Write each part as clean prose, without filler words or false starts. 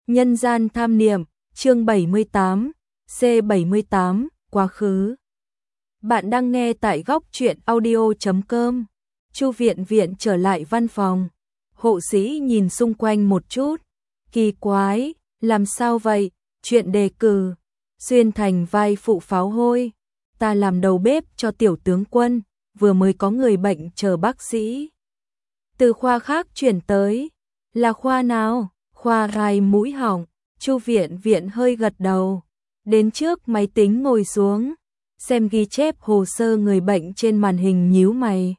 Nhân gian tham niệm, chương 78, C78, quá khứ. Bạn đang nghe tại góc truyện audio.com. Chu Viện Viện trở lại văn phòng. Hộ sĩ nhìn xung quanh một chút. Kỳ quái, làm sao vậy? Chuyện đề cử. Xuyên thành vai phụ pháo hôi. Ta làm đầu bếp cho tiểu tướng quân, vừa mới có người bệnh chờ bác sĩ. Từ khoa khác chuyển tới. Là khoa nào? Khoa gai mũi họng. Chu Viện Viện hơi gật đầu. Đến trước máy tính ngồi xuống, xem ghi chép hồ sơ người bệnh trên màn hình, nhíu mày.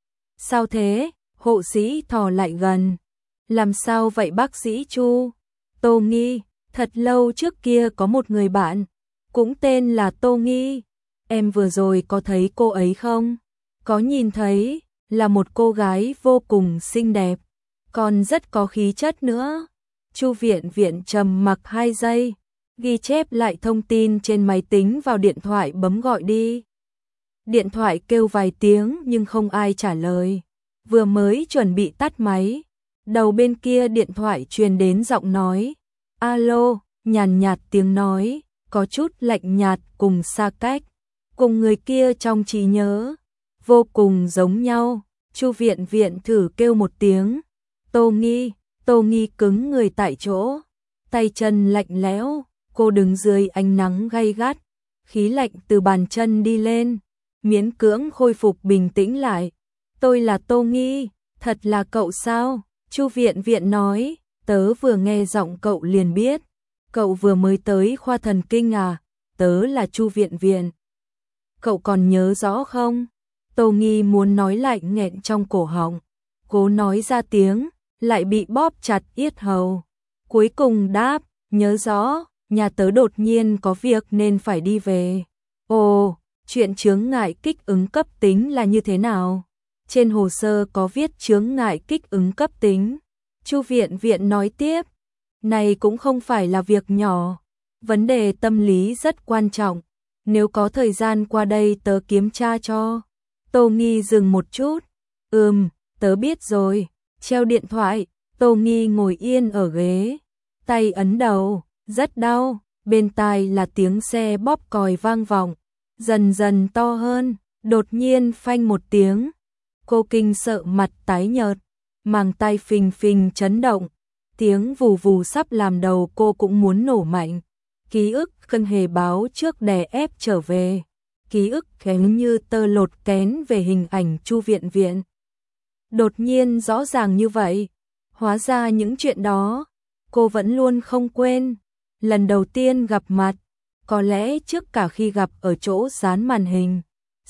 Sao thế? Hộ sĩ thò lại gần. Làm sao vậy bác sĩ Chu? Tô Nghi, thật lâu trước kia có một người bạn, cũng tên là Tô Nghi. Em vừa rồi có thấy cô ấy không? Có nhìn thấy, là một cô gái vô cùng xinh đẹp, còn rất có khí chất nữa. Chu Viện Viện trầm mặc 2 giây, ghi chép lại thông tin trên máy tính vào điện thoại, bấm gọi đi. Điện thoại kêu vài tiếng nhưng không ai trả lời. Vừa mới chuẩn bị tắt máy, đầu bên kia điện thoại truyền đến giọng nói. Alo, nhàn nhạt tiếng nói, có chút lạnh nhạt cùng xa cách, cùng người kia trong trí nhớ vô cùng giống nhau. Chu Viện Viện thử kêu một tiếng. Tô Nghi. Tô Nghi cứng người tại chỗ, tay chân lạnh lẽo. Cô đứng dưới ánh nắng gay gắt, khí lạnh từ bàn chân đi lên, miễn cưỡng khôi phục bình tĩnh lại. Tôi là Tô Nghi, thật là cậu sao? Chu Viện Viện nói. Tớ vừa nghe giọng cậu liền biết. Cậu vừa mới tới khoa thần kinh à? Tớ là Chu Viện Viện. Cậu còn nhớ rõ không? Tô Nghi muốn nói lại nghẹn trong cổ họng, cố nói ra tiếng, lại bị bóp chặt yết hầu. Cuối cùng đáp, nhớ rõ, nhà tớ đột nhiên có việc nên phải đi về. Ồ, chuyện chướng ngại kích ứng cấp tính là như thế nào? Trên hồ sơ có viết chướng ngại kích ứng cấp tính. Chu Viện Viện nói tiếp, này cũng không phải là việc nhỏ, vấn đề tâm lý rất quan trọng. Nếu có thời gian qua đây tớ kiểm tra cho. Tô Nghi dừng một chút. Tớ biết rồi. Treo điện thoại, Tô Nghi ngồi yên ở ghế, tay ấn đầu, rất đau. Bên tai là tiếng xe bóp còi vang vọng, dần dần to hơn. Đột nhiên phanh một tiếng, cô kinh sợ mặt tái nhợt, màng tai phình phình chấn động, tiếng vù vù sắp làm đầu cô cũng muốn nổ mạnh. Ký ức không hề báo trước đè ép trở về, ký ức kén như tơ lột kén về hình ảnh Chu Viện Viện. Đột nhiên rõ ràng như vậy, hóa ra những chuyện đó cô vẫn luôn không quên. Lần đầu tiên gặp mặt, có lẽ trước cả khi gặp ở chỗ dán màn hình.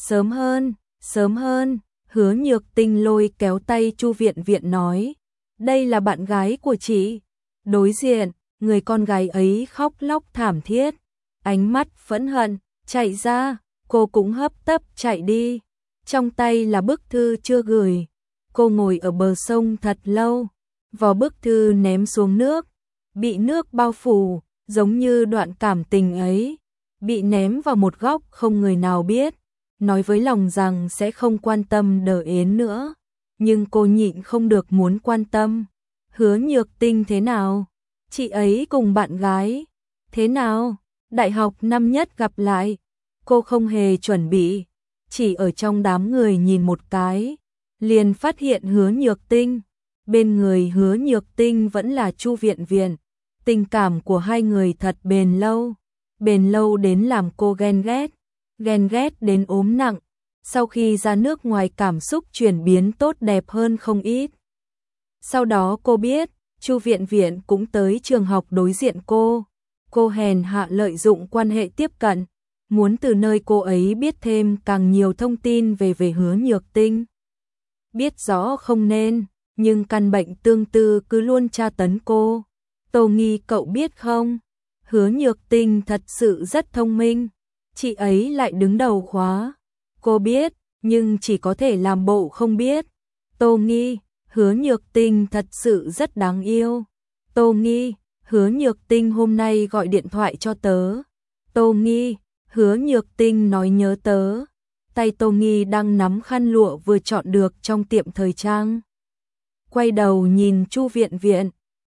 Sớm hơn, Hứa Nhược Tinh lôi kéo tay Chu Viện Viện nói, đây là bạn gái của chị. Đối diện, người con gái ấy khóc lóc thảm thiết, ánh mắt phẫn hận, chạy ra, cô cũng hấp tấp chạy đi. Trong tay là bức thư chưa gửi. Cô ngồi ở bờ sông thật lâu, vò bức thư ném xuống nước, bị nước bao phủ, giống như đoạn cảm tình ấy, bị ném vào một góc không người nào biết, nói với lòng rằng sẽ không quan tâm Đờ Yến nữa, nhưng cô nhịn không được muốn quan tâm. Hứa Nhược Tinh thế nào? Chị ấy cùng bạn gái thế nào? Đại học năm nhất gặp lại. Cô không hề chuẩn bị, chỉ ở trong đám người nhìn một cái, liền phát hiện Hứa Nhược Tinh. Bên người Hứa Nhược Tinh vẫn là Chu Viện Viện. Tình cảm của hai người thật bền lâu đến làm cô ghen ghét đến ốm nặng. Sau khi ra nước ngoài cảm xúc chuyển biến tốt đẹp hơn không ít. Sau đó cô biết Chu Viện Viện cũng tới trường học đối diện cô hèn hạ lợi dụng quan hệ tiếp cận, muốn từ nơi cô ấy biết thêm càng nhiều thông tin về Hứa Nhược Tinh. Biết rõ không nên, nhưng căn bệnh tương tư cứ luôn tra tấn cô. Tô Nghi, cậu biết không? Hứa Nhược Tinh thật sự rất thông minh, chị ấy lại đứng đầu khóa. Cô biết, nhưng chỉ có thể làm bộ không biết. Tô Nghi, Hứa Nhược Tinh thật sự rất đáng yêu. Tô Nghi, Hứa Nhược Tinh hôm nay gọi điện thoại cho tớ. Tô Nghi, Hứa Nhược Tinh nói nhớ tớ. Tay Tô Nghi đang nắm khăn lụa vừa chọn được trong tiệm thời trang. Quay đầu nhìn Chu Viện Viện,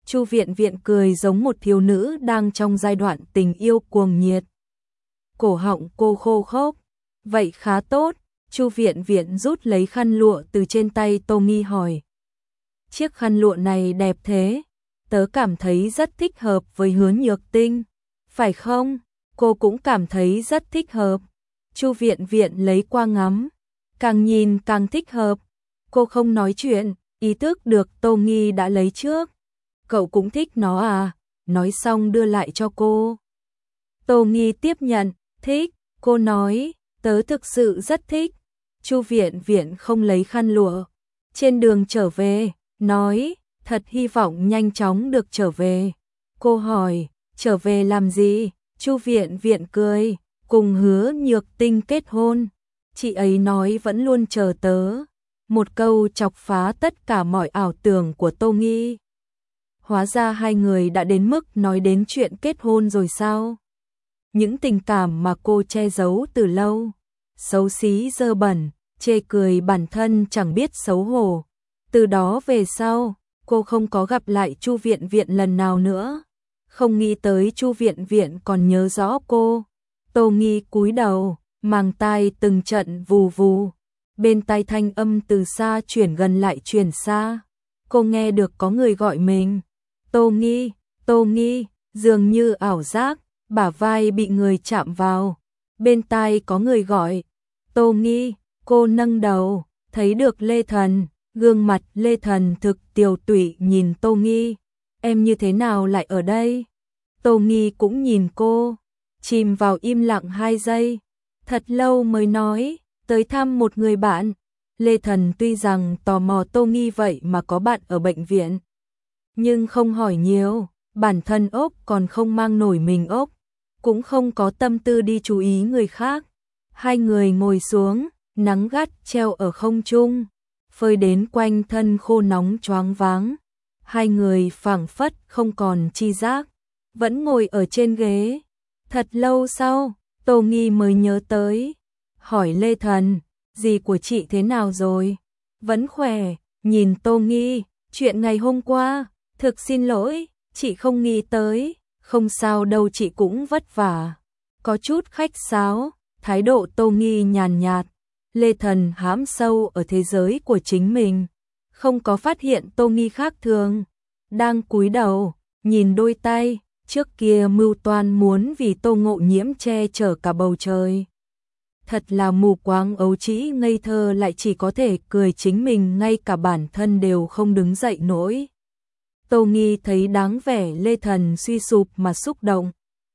Chu Viện Viện cười giống một thiếu nữ đang trong giai đoạn tình yêu cuồng nhiệt. Cổ họng cô khô khốc. Vậy khá tốt. Chu Viện Viện rút lấy khăn lụa từ trên tay Tô Nghi hỏi. Chiếc khăn lụa này đẹp thế. Tớ cảm thấy rất thích hợp với Hứa Nhược Tinh. Phải không? Cô cũng cảm thấy rất thích hợp. Chu Viện Viện lấy qua ngắm. Càng nhìn càng thích hợp. Cô không nói chuyện, ý thức được Tô Nghi đã lấy trước. Cậu cũng thích nó à? Nói xong đưa lại cho cô. Tô Nghi tiếp nhận, thích. Cô nói, tớ thực sự rất thích. Chu Viện Viện không lấy khăn lụa. Trên đường trở về, nói, thật hy vọng nhanh chóng được trở về. Cô hỏi, trở về làm gì? Chu Viện Viện cười, cùng Hứa Nhược Tinh kết hôn. Chị ấy nói vẫn luôn chờ tớ. Một câu chọc phá tất cả mọi ảo tưởng của Tô Nghi. Hóa ra hai người đã đến mức nói đến chuyện kết hôn rồi sao? Những tình cảm mà cô che giấu từ lâu. Xấu xí dơ bẩn, chê cười bản thân chẳng biết xấu hổ. Từ đó về sau, cô không có gặp lại Chu Viện Viện lần nào nữa. Không nghĩ tới Chu Viện Viện còn nhớ rõ cô. Tô Nghi cúi đầu, màng tai từng trận vù vù. Bên tai thanh âm từ xa chuyển gần lại chuyển xa. Cô nghe được có người gọi mình. Tô Nghi, dường như ảo giác, bả vai bị người chạm vào. Bên tai có người gọi. Tô Nghi, cô nâng đầu, thấy được Lê Thần. Gương mặt Lê Thần thực tiều tụy nhìn Tô Nghi. Em như thế nào lại ở đây? Tô Nghi cũng nhìn cô, chìm vào im lặng 2 giây. Thật lâu mới nói, tới thăm một người bạn. Lê Thần tuy rằng tò mò Tô Nghi vậy mà có bạn ở bệnh viện, nhưng không hỏi nhiều, bản thân ốc còn không mang nổi mình ốc, cũng không có tâm tư đi chú ý người khác. Hai người ngồi xuống, nắng gắt treo ở không trung, phơi đến quanh thân khô nóng choáng váng. Hai người phảng phất không còn chi giác, vẫn ngồi ở trên ghế. Thật lâu sau, Tô Nghi mới nhớ tới, hỏi Lê Thần, dì của chị thế nào rồi? Vẫn khỏe. Nhìn Tô Nghi, chuyện ngày hôm qua, thực xin lỗi, chị không nghĩ tới. Không sao đâu, chị cũng vất vả. Có chút khách sáo, thái độ Tô Nghi nhàn nhạt. Lê Thần hãm sâu ở thế giới của chính mình, không có phát hiện Tô Nghi khác thường. Đang cúi đầu, nhìn đôi tay, trước kia mưu toan muốn vì Tô Ngộ Nhiễm che chở cả bầu trời. Thật là mù quáng ấu trĩ ngây thơ, lại chỉ có thể cười chính mình, ngay cả bản thân đều không đứng dậy nổi. Tô Nghi thấy đáng vẻ Lê Thần suy sụp mà xúc động.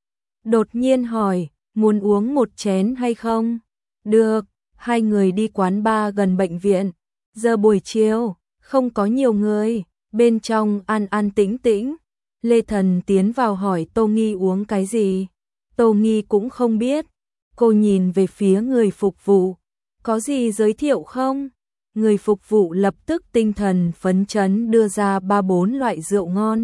Đột nhiên hỏi, muốn uống một chén hay không? Được. Hai người đi quán bar gần bệnh viện. Giờ buổi chiều, không có nhiều người, bên trong an an tĩnh tĩnh. Lê Thần tiến vào hỏi Tô Nghi uống cái gì. Tô Nghi cũng không biết. Cô nhìn về phía người phục vụ. Có gì giới thiệu không? Người phục vụ lập tức tinh thần phấn chấn đưa ra 3-4 loại rượu ngon.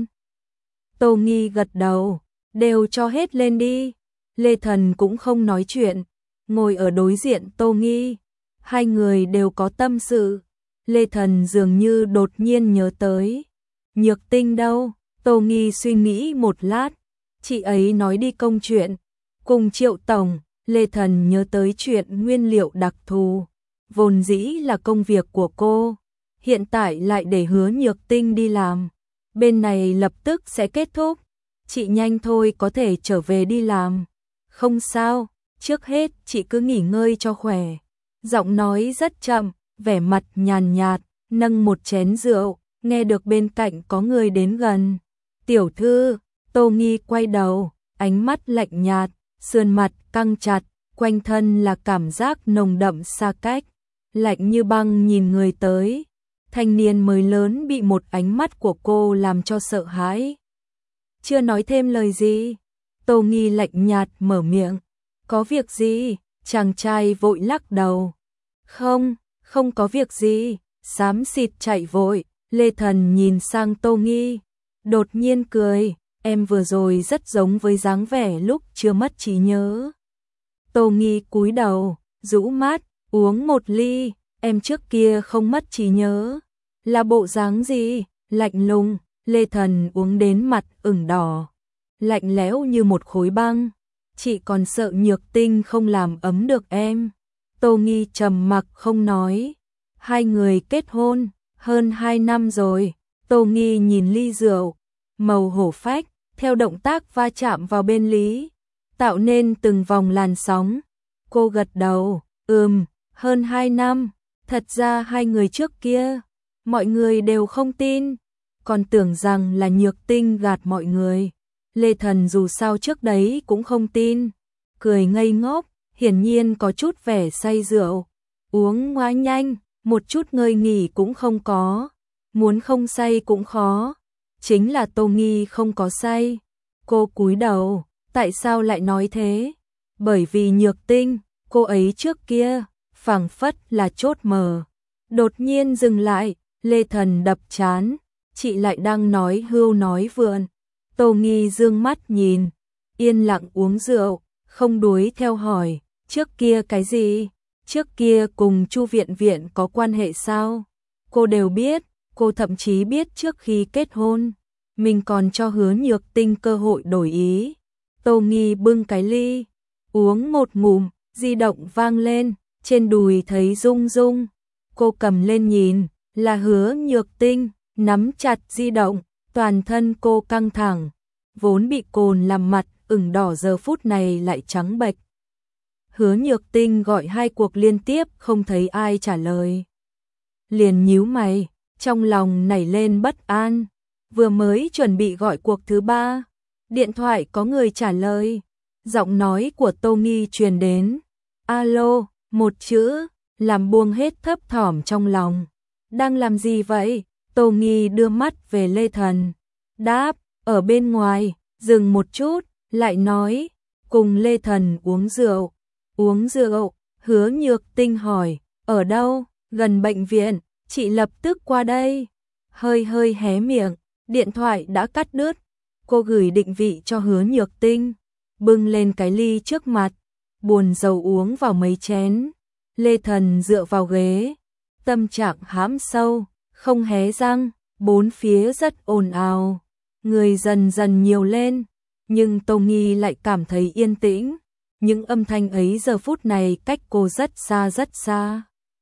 Tô Nghi gật đầu, đều cho hết lên đi. Lê Thần cũng không nói chuyện, ngồi ở đối diện Tô Nghi. Hai người đều có tâm sự. Lê Thần dường như đột nhiên nhớ tới. Nhược Tinh đâu? Tô Nghi suy nghĩ một lát. Chị ấy nói đi công chuyện. Cùng Triệu Tổng. Lê Thần nhớ tới chuyện nguyên liệu đặc thù. Vốn dĩ là công việc của cô, hiện tại lại để Hứa Nhược Tinh đi làm. Bên này lập tức sẽ kết thúc. Chị nhanh thôi, có thể trở về đi làm. Không sao, trước hết chị cứ nghỉ ngơi cho khỏe. Giọng nói rất chậm, vẻ mặt nhàn nhạt, nâng một chén rượu, nghe được bên cạnh có người đến gần. Tiểu thư. Tô Nghi quay đầu, ánh mắt lạnh nhạt, sườn mặt căng chặt, quanh thân là cảm giác nồng đậm xa cách, lạnh như băng nhìn người tới. Thanh niên mới lớn bị một ánh mắt của cô làm cho sợ hãi. Chưa nói thêm lời gì, Tô Nghi lạnh nhạt mở miệng. Có việc gì? Chàng trai vội lắc đầu. Không có việc gì. Xám xịt chạy vội. Lê Thần nhìn sang Tô Nghi, đột nhiên cười. Em vừa rồi rất giống với dáng vẻ lúc chưa mất trí nhớ. Tô Nghi cúi đầu, rũ mắt, uống một ly. Em trước kia không mất trí nhớ. Là bộ dáng gì? Lạnh lùng. Lê Thần uống đến mặt ửng đỏ, lạnh lẽo như một khối băng. Chị còn sợ Nhược Tinh không làm ấm được em. Tô Nghi trầm mặc không nói. Hai người kết hôn hơn 2 năm rồi. Tô Nghi nhìn ly rượu màu hổ phách, theo động tác va chạm vào bên Lý, tạo nên từng vòng làn sóng. Cô gật đầu, hơn 2 năm. Thật ra hai người trước kia, mọi người đều không tin, còn tưởng rằng là Nhược Tinh gạt mọi người. Lê Thần dù sao trước đấy cũng không tin, cười ngây ngốc, hiển nhiên có chút vẻ say rượu. Uống quá nhanh, một chút ngơi nghỉ cũng không có, muốn không say cũng khó. Chính là Tô Nghi không có say. Cô cúi đầu, tại sao lại nói thế? Bởi vì Nhược Tinh, cô ấy trước kia, phảng phất là chốt mờ. Đột nhiên dừng lại, Lê Thần đập chán, chị lại đang nói hưu nói vượn. Tô Nghi dương mắt nhìn, yên lặng uống rượu, không đuổi theo hỏi, trước kia cái gì? Trước kia cùng Chu Viện Viện có quan hệ sao? Cô đều biết, cô thậm chí biết trước khi kết hôn, mình còn cho Hứa Nhược Tinh cơ hội đổi ý. Tô Nghi bưng cái ly, uống một ngụm, di động vang lên, trên đùi thấy rung rung. Cô cầm lên nhìn, là Hứa Nhược Tinh, nắm chặt di động, toàn thân cô căng thẳng, vốn bị cồn làm mặt ửng đỏ giờ phút này lại trắng bệch. Hứa Nhược Tinh gọi 2 cuộc liên tiếp không thấy ai trả lời. Liền nhíu mày, trong lòng nảy lên bất an, vừa mới chuẩn bị gọi cuộc thứ 3, điện thoại có người trả lời, giọng nói của Tô Nghi truyền đến. Alo, một chữ, làm buông hết thấp thỏm trong lòng. Đang làm gì vậy? Tô Nghi đưa mắt về Lê Thần, đáp, ở bên ngoài. Dừng một chút, lại nói, cùng Lê Thần uống rượu. Uống rượu, Hứa Nhược Tinh hỏi, ở đâu? Gần bệnh viện, chị lập tức qua đây. Hơi hé miệng, điện thoại đã cắt đứt. Cô gửi định vị cho Hứa Nhược Tinh, bưng lên cái ly trước mặt, buồn rầu uống vào mấy chén. Lê Thần dựa vào ghế, tâm trạng hãm sâu, không hé răng, bốn phía rất ồn ào, người dần dần nhiều lên, nhưng Tô Nghi lại cảm thấy yên tĩnh. Những âm thanh ấy giờ phút này cách cô rất xa rất xa.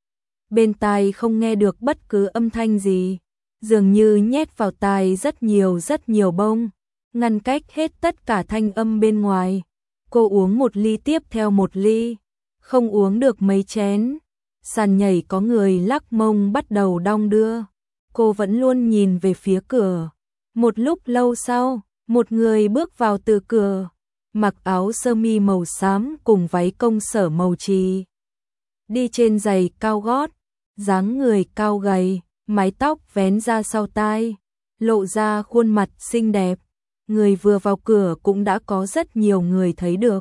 Bên tai không nghe được bất cứ âm thanh gì, dường như nhét vào tai rất nhiều bông, ngăn cách hết tất cả thanh âm bên ngoài. Cô uống một ly tiếp theo một ly, không uống được mấy chén. Sàn nhảy có người lắc mông bắt đầu đong đưa. Cô vẫn luôn nhìn về phía cửa. Một lúc lâu sau, một người bước vào từ cửa, mặc áo sơ mi màu xám cùng váy công sở màu trì, đi trên giày cao gót, dáng người cao gầy, mái tóc vén ra sau tai, lộ ra khuôn mặt xinh đẹp. Người vừa vào cửa cũng đã có rất nhiều người thấy được.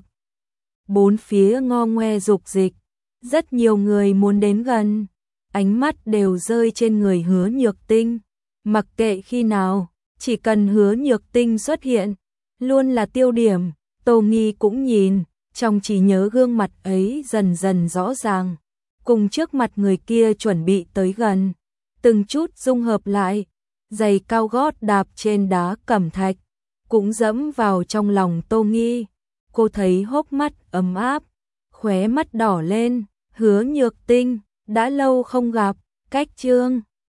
Bốn phía ngo ngoe rục dịch, rất nhiều người muốn đến gần, ánh mắt đều rơi trên người Hứa Nhược Tinh. Mặc kệ khi nào, chỉ cần Hứa Nhược Tinh xuất hiện, luôn là tiêu điểm. Tô Nghi cũng nhìn, trong trí nhớ gương mặt ấy dần dần rõ ràng, cùng trước mặt người kia chuẩn bị tới gần, từng chút dung hợp lại. Giày cao gót đạp trên đá cẩm thạch, cũng dẫm vào trong lòng Tô Nghi. Cô thấy hốc mắt ấm áp, khóe mắt đỏ lên. Hứa Nhược Tinh, đã lâu không gặp, cách chương